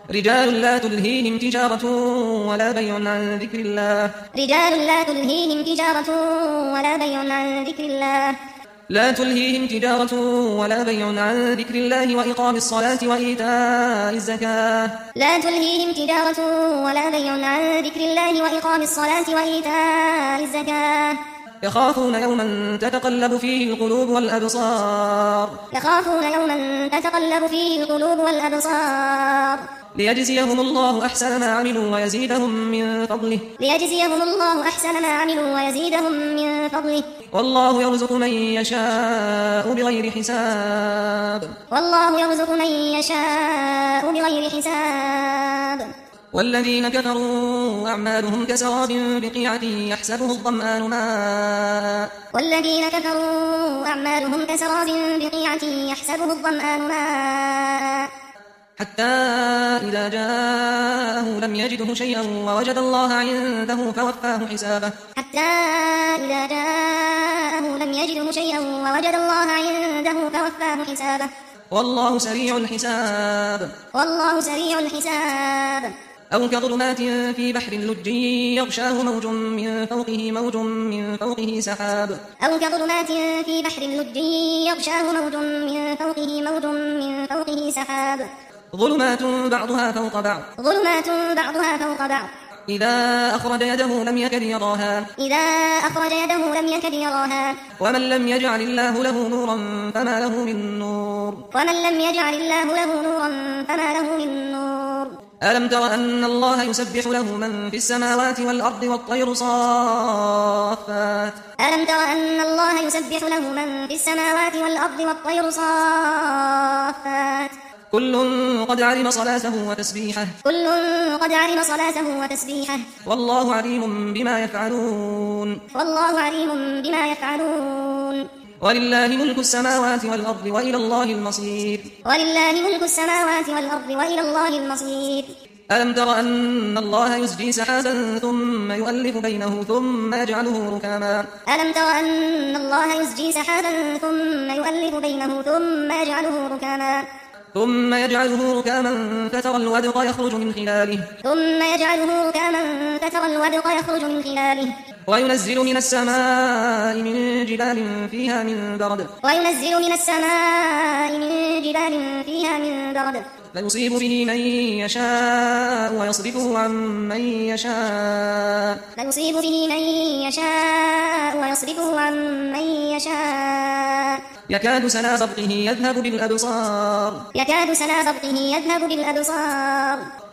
رجال لا تلهيهم تجارة ولا بيع عن ذكر الله رجال لا تلهيهم تجارة ولا بيع عن ذكر الله لا تلهيهم تجارة ولا بيع عن ذكر الله وإقام الصلاة وإيتاء الزكاة لا تلهيهم تجارة ولا بيع عن ذكر الله وإقام الصلاة وإيتاء الزكاة يخافون يوما تتقلب فيه القلوب والأبصار يخافون يوما تتقلب فيه القلوب والأبصار ليجزيهم الله أحسن ما عملوا ويزيدهم من فضله ليجزيهم الله أحسن ما عملوا ويزيدهم من فضله والله يرزق من يشاء بغير حساب والله يرزق من يشاء بغير حساب والذين كفروا أعمالهم كسراب بقيعة يحسبه الظمآن ماء والذين كفروا أعمالهم كسراب بقيعة يحسبه الظمآن ماء حتى إذا جاءه لم يجده شيئا ووجد الله عنده فوفاه حسابه حتى إذا جاءه لم يجده شيئا ووجد الله عنده فوفاه حسابه والله سريع الحساب والله سريع الحساب أو كظلمات في بحر لج يغشاه موج من فوقه موج من فوقه سحاب أو كظلمات في بحر لج يغشاه موج من فوقه موج من فوقه سحاب ظلمات بعضها فوق بعض ظلمات بعضها فوق بعض إذا أخرج يده لم يكد يراها إذا أخرج يده لم يكد يراها ومن لم يجعل الله له نورا فما له من نور ومن لم يجعل الله له نورا فما له من نور ألم تر أن الله يسبح له من في السماوات والأرض والطير صافات ألم تر أن الله يسبح له من في السماوات والأرض والطير صافات كل قد علم صلاته وتسبيحه كل قد علم صلاته وتسبيحه والله عليم بما يفعلون والله عليم بما يفعلون ولله ملك السماوات والأرض وإلى الله المصير ولله ملك السماوات والأرض وإلى الله المصير ألم تر أن الله يزجي سحابا ثم يؤلف بينه ثم يجعله ركاما ألم تر أن الله يزجي سحابا ثم يؤلف بينه ثم يجعله ركاما فترى الودق يخرج من خلاله وينزل من السماء من جبال فيها من برد فيصيب به من يشاء ويصرفه عن من يشاء يكاد سنا برقه يذهب بالأبصار